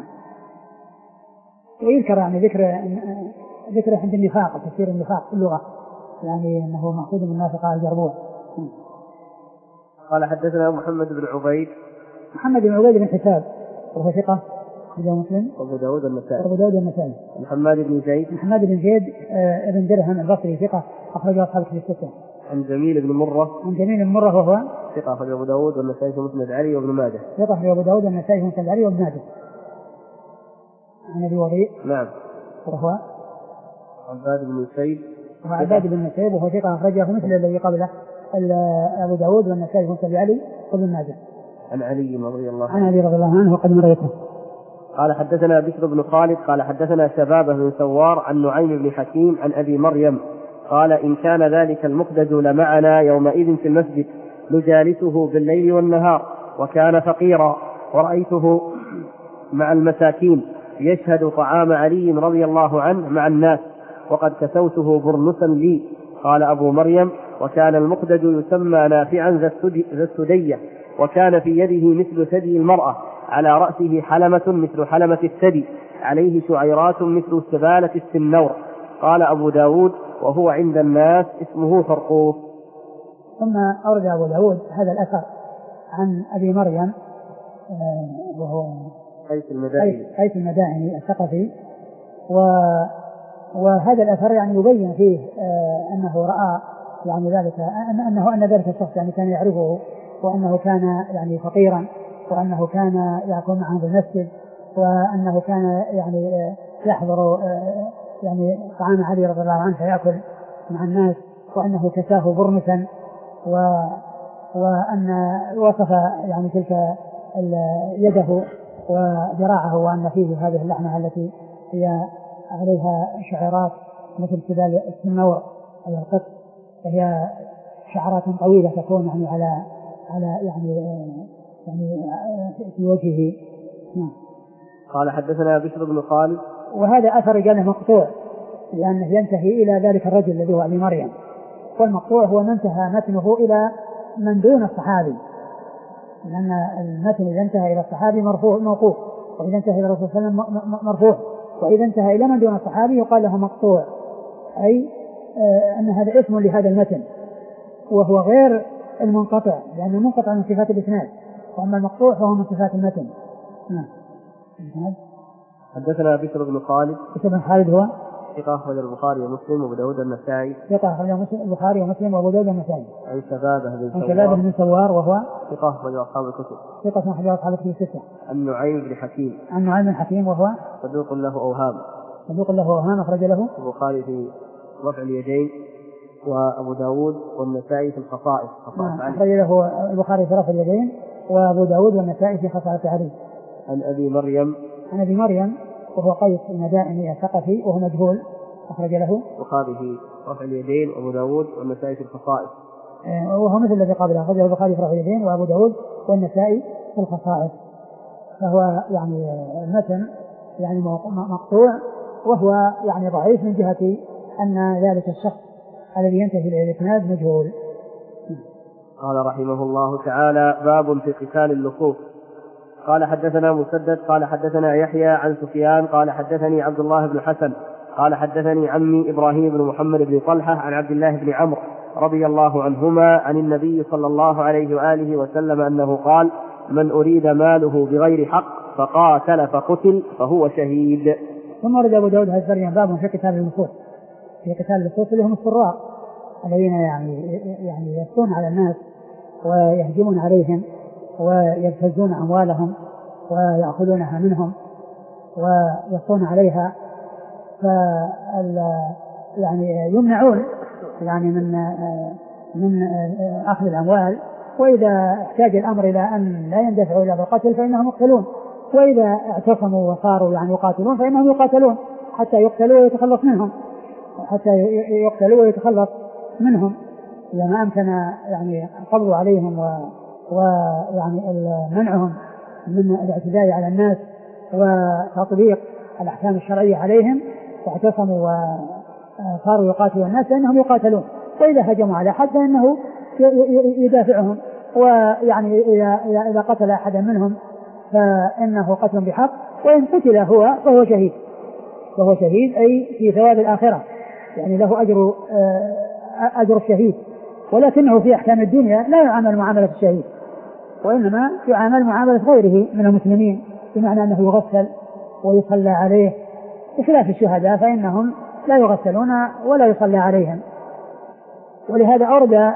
ويذكر يعني ذكر ذكر عند النفاق، تفسير النفاق في اللغة، يعني أنه مقصود من النافقة الجربوع. قال حدثنا محمد بن عبيد محمد بن عبيد بن حساب وهو ثقة أخرجه مسلم وأبو داود النسائي وأبو داود النسائي. محمد بن زيد محمد بن زيد آه ابن درهم البصري ثقة أخرجه أصحاب الكتب الستة. عن جميل بن مرة عن جميل بن مرة وهو ثقة أخرجه أبو داود والنسائي في مسند علي وابن ماجه. ثقة أخرجه أبو داود والنسائي في مسند علي وابن ماجه. عن أبي وضيء نعم وهو عباد بن سيد وعباد بن سيد وهو ثقة أخرجه مثل الذي قبله أبو داود والنسائي في مسند علي وابن ماجه. عن علي رضي الله عنه عن علي رضي الله عنه وقد مريته. قال حدثنا بشر بن خالد قال حدثنا شبابه بن سوار عن نعيم بن حكيم عن أبي مريم قال إن كان ذلك المقدد لمعنا يومئذ في المسجد نجالسه بالليل والنهار وكان فقيرا ورأيته مع المساكين يشهد طعام علي رضي الله عنه مع الناس وقد كسوته برنسا لي. قال أبو مريم وكان المقدد يسمى نافعا ذا السدية وكان في يده مثل ثدي المرأة على رأسه حلمة مثل حلمة الثدي عليه شعيرات مثل سبالة السنور. قال أبو داود وهو عند الناس اسمه فرقوس. ثم أورد أبو داود هذا الأثر عن أبي مريم وهو قيس المدائني قيس المدائني الثقفي، وهذا الأثر يعني يبين فيه أنه رأى يعني ذلك أنه أن ذلك الشخص يعني كان يعرفه وأنه كان يعني فقيرا وأنه كان يكون معه في المسجد وأنه كان يعني يحضر يعني طعام علي رضي الله عنه فيأكل مع الناس وأنه كساه برنسا و وأن وصف يعني تلك يده وذراعه وأن فيه هذه اللحمة التي هي عليها شعرات مثل سبال السنور أي القط، وهي شعرات طويلة تكون يعني على على يعني يعني في وجهه. نعم. قال حدثنا بشر بن خالد وهذا أثر جانه مقطوع لأنه ينتهي إلى ذلك الرجل الذي هو أبي مريم، والمقطوع هو من انتهى متنه إلى من دون الصحابي، لأن المتن إذا انتهى إلى الصحابي مرفوع موقوف، وإذا انتهى إلى الرسول صلى الله عليه وسلم مرفوع، وإذا انتهى إلى من دون الصحابي يقال له مقطوع، أي آه أن هذا اسم لهذا المتن وهو غير المنقطع لأنه منقطع من صفات الإسناد، وأما المقطوع فهو من صفات المتن. نعم. حدثنا بشر بن خالد. بشر بن خالد هو ثقة أخرج البخاري ومسلم وأبو داود النسائي. ثقة أخرج البخاري ومسلم وأبو داود النسائي. عن شبابه بن سوار. عن شبابه بن سوار وهو ثقة أخرج أصحاب الكتب. ثقة أخرج أصحاب الكتب الستة. عن نعيم بن حكيم. عن نعيم بن حكيم وهو صدوق له أوهام. صدوق له أوهام أخرج له البخاري في رفع اليدين وأبو داود والنسائي في الخصائص. نعم. أخرج له البخاري في رفع اليدين وأبو داود والنسائي في خصائص علي. عن أبي مريم. عن أبي مريم وهو قيس المدائني الثقفي وهو مجهول أخرج له البخاري في رفع اليدين وأبو داود والنسائي في الخصائص. وهو مثل الذي قبله أخرجه البخاري في رفع اليدين وأبو داود والنسائي في الخصائص. فهو يعني المتن يعني مقطوع وهو يعني ضعيف من جهة أن ذلك الشخص الذي ينتهي إلى الإسناد مجهول. قال رحمه الله تعالى باب في قتال اللصوص. قال حدثنا مسدد قال حدثنا يحيى عن سفيان قال حدثني عبد الله بن حسن قال حدثني عمي إبراهيم بن محمد بن طلحة عن عبد الله بن عمرو رضي الله عنهما عن النبي صلى الله عليه وآله وسلم أنه قال من أريد ماله بغير حق فقاتل فقتل فهو شهيد. ثم ورد أبو داود هذا باب في قتال اللصوص. في قتال اللصوص اللي هم السراء الذين يعني يعني يفتون على الناس ويهجمون عليهم ويبتزون أموالهم ويأخذونها منهم ويصون عليها، فال يعني يمنعون يعني من من أخذ الأموال، وإذا احتاج الأمر إلى أن لا يندفعوا إلى القتل فإنهم يقتلون وإذا اعتصموا وصاروا يعني يقاتلون فإنهم يقاتلون حتى يقتلوا ويتخلص منهم، حتى يقتلوا ويتخلص منهم إذا ما أمكن يعني القبض عليهم ويعني منعهم من الاعتداء على الناس وتطبيق الأحكام الشرعية عليهم واعتصموا وصاروا يقاتلوا الناس فإنهم يقاتلون. وإذا هجموا على أحد فإنه يدافعهم، ويعني إذا قتل أحدا منهم فإنه قتل بحق، وإن قتل هو فهو شهيد، فهو شهيد أي في ثواب الآخرة، يعني له أجر أجر الشهيد، ولكنه في أحكام الدنيا لا يعامل معاملة الشهيد، وإنما يعامل معاملة غيره من المسلمين، بمعنى أنه يغسل ويصلى عليه، بخلاف الشهداء فإنهم لا يغسلون ولا يصلى عليهم. ولهذا أورد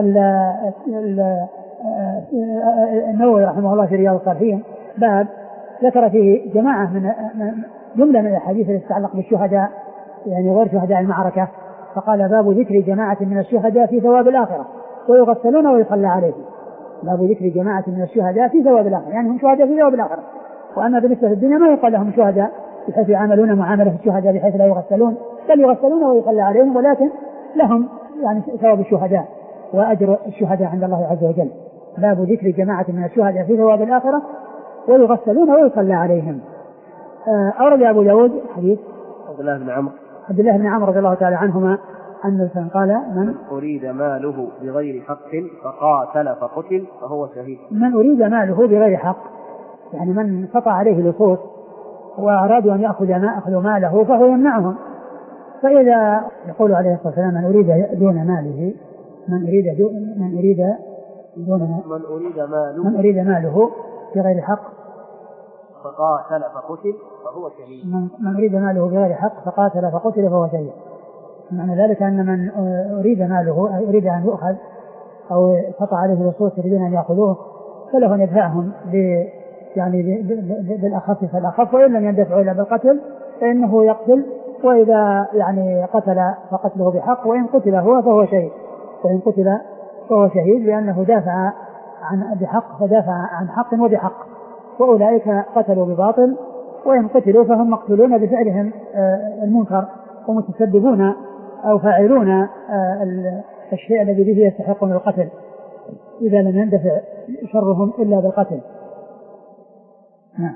النووي رحمه الله في رياض الصالحين باب ذكر فيه جماعة من جملة من الحديث التي تتعلق بالشهداء يعني غير شهداء المعركة، فقال باب ذكر جماعة من الشهداء في ثواب الآخرة ويغسلون ويصلى عليهم. باب ذكر جماعة من الشهداء في ثواب الآخرة، يعني هم شهداء في ثواب الآخرة. وأما بالنسبة للدنيا ما يقال لهم شهداء بحيث يعاملون معاملة الشهداء بحيث لا يغسلون، بل يغسلون ويصلى عليهم، ولكن لهم يعني ثواب الشهداء وأجر الشهداء عند الله عز وجل. باب ذكر جماعة من الشهداء في ثواب الآخرة ويغسلون ويصلى عليهم. أورد أبو داود حديث عبد الله بن عمرو عبد الله بن عمرو رضي الله تعالى عنهما أن قال من أريد ماله بغير حق فقاتل فقتل فهو شهيد. من أريد ماله بغير حق يعني من قطع عليه لصوص وأرادوا أن يأخذوا ماله فهو يمنعهم. فإذا يقول عليه الصلاة والسلام من أريد دون ماله من أريد دون من أريد دون من أريد ماله من أريد ماله بغير حق فقاتل فقتل فهو شهيد. من, من أريد ماله بغير حق فقاتل فقتل فهو شهيد. معنى ذلك أن من أريد ماله أريد أن يؤخذ أو قطع عليه لصوص يريدون أن يأخذوه فله أن يدفعهم يعني بالأخف فالأخف، وإن لم يندفعوا إلى بالقتل فإنه يقتل، وإذا يعني قتل فقتله بحق، وإن قتل هو فهو شهيد، وإن قتل فهو شهيد لأنه دافع عن بحق فدافع عن حق وبحق، وأولئك قتلوا بباطل، وإن قتلوا فهم مقتولون بفعلهم المنكر ومتسببون أو فاعلون الشيء الذي به يستحقون القتل إذا لم يندفع شرهم إلا بالقتل. نعم.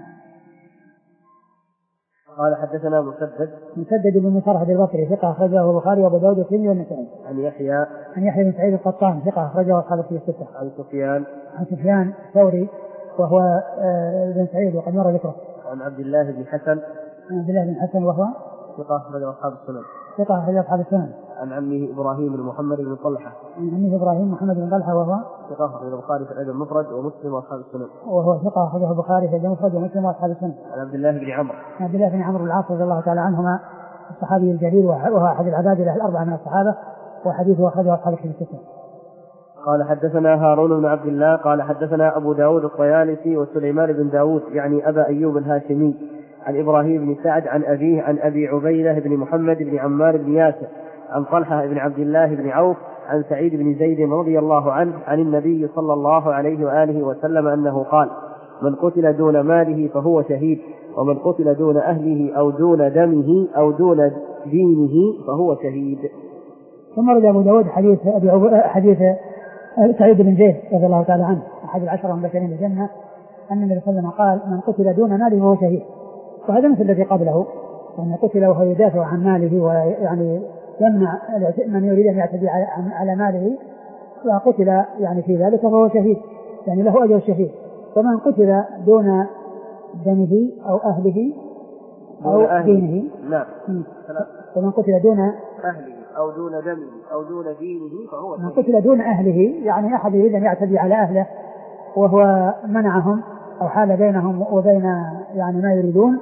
قال حدثنا مسدد مسدد بن مصرح البصري ثقة أخرجه البخاري وأبو داود والترمذي والنسائي. عن يحيى عن يحيى بن سعيد القطان ثقة أخرجه أصحاب الكتب الستة. عن سفيان عن سفيان الثوري وهو بن سعيد وقد مر ذكره. عن عبد الله بن حسن عن عبد الله بن حسن وهو ثقة أخرجه أصحاب السنن. ثقة أخرجه أصحاب السنن. عن عمه إبراهيم بن محمد بن طلحة. عن عمه إبراهيم محمد بن طلحة وهو ثقة أخرجه البخاري في الأدب المفرد ومسلم وأصحاب السنن. وهو ثقة أخرجه البخاري في الأدب المفرد ومسلم وأصحاب السنن. عن عبد الله بن عمرو. عن عبد الله بن عمرو العاص رضي الله تعالى عنهما الصحابي الجليل وهو أحد العباد له الأربعة من الصحابة وحديثه أخرجه أصحاب الكتب الستة. قال حدثنا هارون بن عبد الله قال حدثنا أبو داود الطيالسي وسليمان بن داود يعني أبا أيوب الهاشمي عن إبراهيم بن سعد عن أبيه عن أبي عبيدة بن محمد بن عمار بن ياسر عن طلحة بن عبد الله بن عوف عن سعيد بن زيد رضي الله عنه عن النبي صلى الله عليه وآله وسلم أنه قال من قتل دون ماله فهو شهيد ومن قتل دون أهله أو دون دمه أو دون دينه فهو شهيد. ثم رد أبو داود حديث أبي عب... حديث سعيد بن زيد رضي الله تعالى عنه أحد العشرة المبشرين بالجنة أن النبي صلى الله عليه وسلم قال من قتل دون ماله فهو شهيد. وهذا مثل الذي قبله أن قتل وهو يدافع عن ماله ويعني يمنع من يريد أن يعتدي على ماله وقتل يعني في ذلك فهو شهيد يعني له أجر الشهيد. ومن قتل دون دمه أو أهله أو دينه نعم ومن قتل دون أهله أو دون دمه أو دون دينه فهو شهيد. من قتل دون أهله يعني أحد يريد أن يعتدي على أهله وهو منعهم أو حال بينهم وبين يعني ما يريدون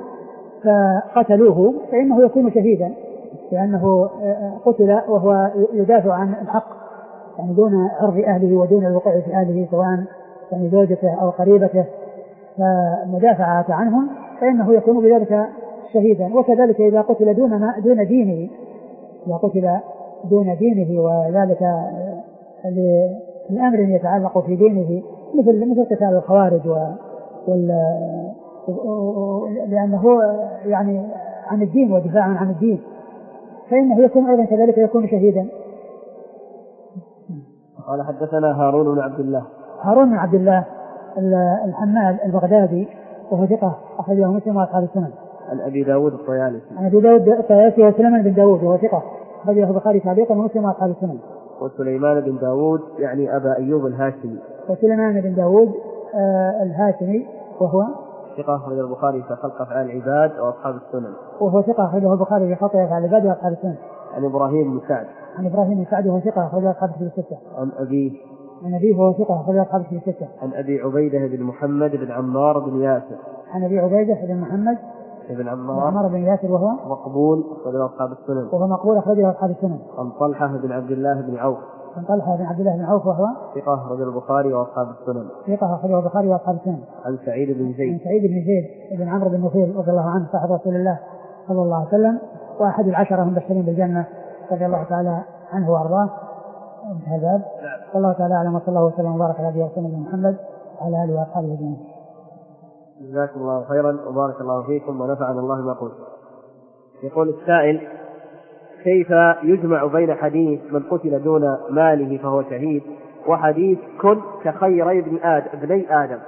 فقتلوه فإنه يكون شهيدا لأنه قتل وهو يدافع عن الحق يعني دون عرض أهله ودون الوقوع في أهله سواء يعني زوجته أو قريبته فمدافعة عنهم فإنه يكون بذلك شهيدا. وكذلك إذا قتل دون ما دون دينه إذا قتل دون دينه وذلك لأمر يتعلق في دينه مثل مثل قتال الخوارج لأنه يعني عن الدين ودفاعا عن الدين، فإنه يكون أيضا كذلك يكون شهيدا. قال حدثنا هارون بن عبد الله. هارون بن عبد الله الحمال البغدادي وهو ثقة أخرجه مسلم وأصحاب السنن. عن أبي داود الطيالسي. عن أبي داود الطيالسي وسليمان بن داود وهو ثقة أخرجه البخاري تعليقا ومسلم وأصحاب السنن. وسليمان بن داود يعني أبا أيوب الهاشمي. وسليمان بن داود آه الهاشمي وهو ثقة أخرجه البخاري في خلق أفعال العباد وأصحاب السنن. وهو ثقة أخرجه البخاري في خلق أفعال العباد وأصحاب السنن. عن إبراهيم بن سعد. عن إبراهيم بن سعد وهو ثقة أخرجه أصحاب الستة. عن أبيه. عن أبيه وهو ثقة أخرجه أصحاب الستة. عن أبي عبيدة بن محمد بن عمار بن ياسر. عن أبي عبيدة بن محمد بن عمار بن ياسر وهو مقبول أخرجه أصحاب السنن. وهو مقبول أخرجه أصحاب السنن. عن طلحة بن عبد الله بن عوف. عن طلحة بن عبد الله بن عوف وهو ثقة أخرجه البخاري وأصحاب السنن. ثقة أخرجه البخاري وأصحاب السنن. عن سعيد بن زيد. عن سعيد بن زيد بن عمرو بن نفيل رضي الله عنه صاحب رسول الله صلى الله عليه وسلم وأحد العشرة المبشرين بالجنة رضي الله تعالى عنه وأرضاه. انتهى الباب. والله تعالى أعلم وصلى الله وسلم وبارك على نبينا محمد وعلى آله وأصحابه أجمعين. جزاكم الله خيرا وبارك الله فيكم ونفعنا الله ما قلت. يقول السائل: كيف يجمع بين حديث من قتل دون ماله فهو شهيد وحديث كن كخيري ابن آدم ابني آدم؟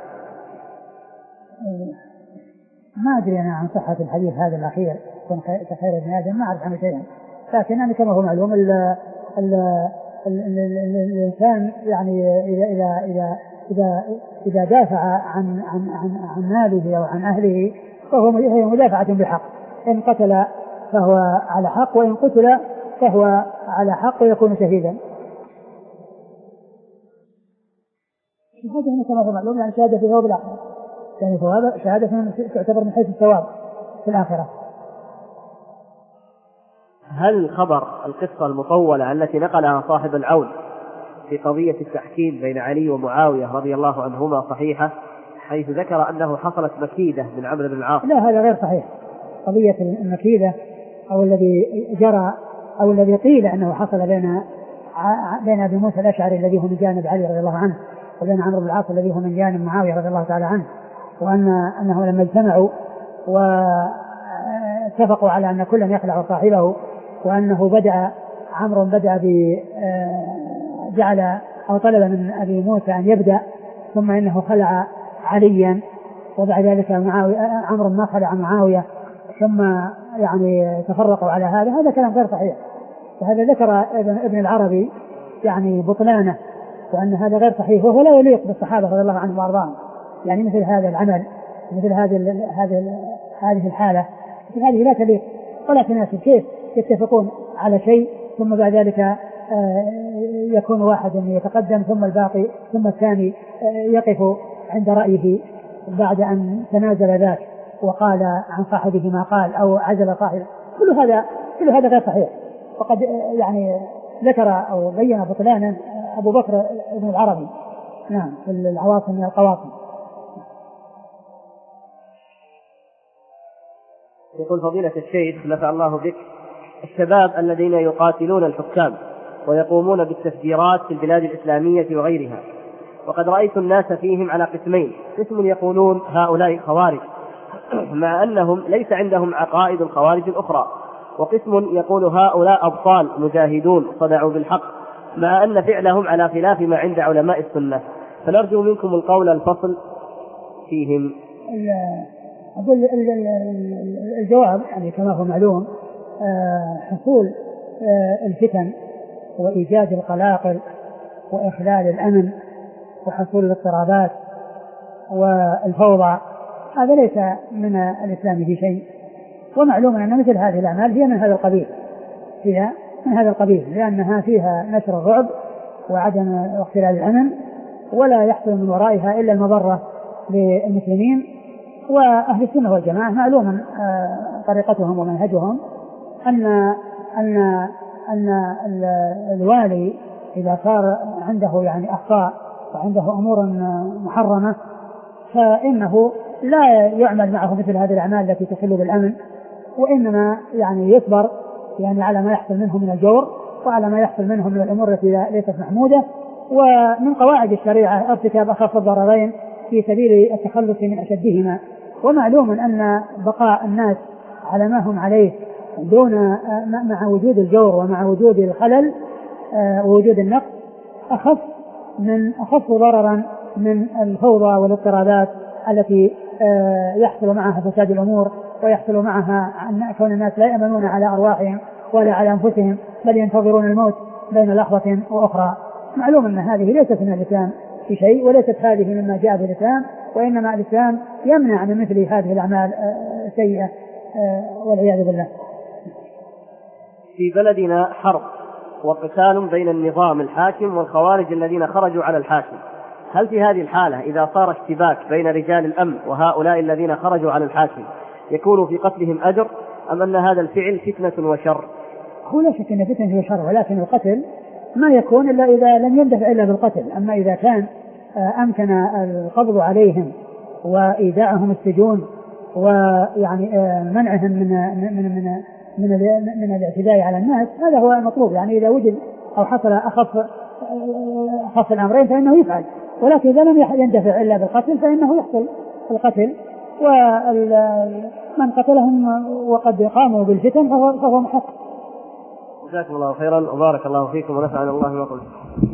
ما أدري أنا عن صحة الحديث هذا الأخير كن كخير ابن آدم، ما أعرف عنه شيئا، لكن أنا كما هو معلوم الإنسان يعني إذا إذا إذا إذا إذا دافع عن عن عن عن ماله أو عن أهله فهو مدافعة بحق، إن قتل فهو على حق وإن قتل فهو على حق ويكون شهيدا. هذا كما هو معلوم يعني شهادة في ثواب الآخرة، يعني ثواب شهادة تعتبر من حيث الثواب في الآخرة. هل خبر القصة المطولة التي نقلها صاحب العون في قضية التحكيم بين علي ومعاوية رضي الله عنهما صحيحة، حيث ذكر أنه حصلت مكيدة من عمرو بن العاص؟ لا، هذا غير صحيح. قضية المكيدة أو الذي جرى أو الذي قيل أنه حصل بين بين أبي موسى الأشعري الذي هو من جانب علي رضي الله عنه وبين عمرو بن العاص الذي هو من جانب معاوية رضي الله تعالى عنه، وأن أنه لما اجتمعوا واتفقوا على أن كل يخلع صاحبه، وأنه بدأ عمرو بدأ ب جعل أو طلب من أبي موسى أن يبدأ، ثم إنه خلع عليا، وبعد ذلك معاوية عمرو ما خلع معاوية، ثم يعني تفرقوا على هذا. هذا كلام غير صحيح، وهذا ذكر ابن العربي يعني بطلانه، وأن هذا غير صحيح وهو لا يليق بالصحابة رضي الله عنهم وأرضاهم. يعني مثل هذا العمل مثل هذه هذه هذه الحالة مثل هذه لا تليق ولا تناسب. كيف يتفقون على شيء ثم بعد ذلك يكون واحد يتقدم ثم الباقي ثم الثاني يقف عند رأيه بعد أن تنازل ذاك وقال عن صاحبه ما قال أو عزل صاحبه؟ كل هذا كل هذا غير صحيح. وقد يعني ذكر أو بين بطلانا أبو بكر ابن العربي نعم في العواصم من القواصم. يقول فضيلة الشيخ نفع الله بك: الشباب الذين يقاتلون الحكام ويقومون بالتفجيرات في البلاد الإسلامية وغيرها، وقد رأيت الناس فيهم على قسمين: قسم يقولون هؤلاء خوارج مع أنهم ليس عندهم عقائد الخوارج الأخرى، وقسم يقول هؤلاء أبطال مجاهدون صدعوا بالحق، مع أن فعلهم على خلاف ما عند علماء السنة، فنرجو منكم القول الفصل فيهم. أقول الجواب يعني كما هو معلوم حصول الفتن وإيجاد القلاقل وإخلال الأمن وحصول الاضطرابات والفوضى هذا ليس من الإسلام في شيء، ومعلوم أن مثل هذه الأعمال هي من هذا القبيل هي من هذا القبيل لأنها فيها نشر الرعب وعدم اختلال الأمن، ولا يحصل من ورائها إلا المضرة للمسلمين. وأهل السنة والجماعة معلوم طريقتهم ومنهجهم أن أن أن الوالي إذا صار عنده يعني أخطاء وعنده أمور محرمة فإنه لا يعمل معه مثل هذه الأعمال التي تخل بالأمن، وإنما يعني يصبر يعني على ما يحصل منه من الجور وعلى ما يحصل منه من الأمور التي ليست محمودة. ومن قواعد الشريعة ارتكاب أخف الضررين في سبيل التخلص من أشدهما، ومعلوم أن بقاء الناس على ما هم عليه دون مع وجود الجور ومع وجود الخلل ووجود النقص أخف من أخف ضررا من الفوضى والاضطرابات التي يحصل معها فساد الأمور، ويحصل معها أن كون الناس لا يأمنون على أرواحهم ولا على أنفسهم، بل ينتظرون الموت بين لحظة وأخرى. معلوم أن هذه ليست من الإسلام في شيء، وليست هذه مما جاء في الإسلام، وإنما الإسلام يمنع من مثل هذه الأعمال السيئة والعياذ بالله. في بلدنا حرب وقتال بين النظام الحاكم والخوارج الذين خرجوا على الحاكم، هل في هذه الحالة إذا صار اشتباك بين رجال الأمن وهؤلاء الذين خرجوا على الحاكم يكون في قتلهم أجر، أم أن هذا الفعل فتنة وشر؟ هو لا شك أن فتنة وشر، ولكن القتل ما يكون إلا إذا لم يندفع إلا بالقتل. أما إذا كان أمكن القبض عليهم وإيداعهم السجون ويعني منعهم من من من من, من الاعتداء على الناس، هذا هو المطلوب. يعني إذا وجد أو حصل أخف أخف الأمرين فإنه يفعل، ولكن إذا لم يندفع إلا بالقتل فإنه يحصل القتل، ومن قتلهم وقد قاموا بالفتن فهو محق. جزاكم الله خيرا وبارك الله فيكم ونفعنا الله ما قلت.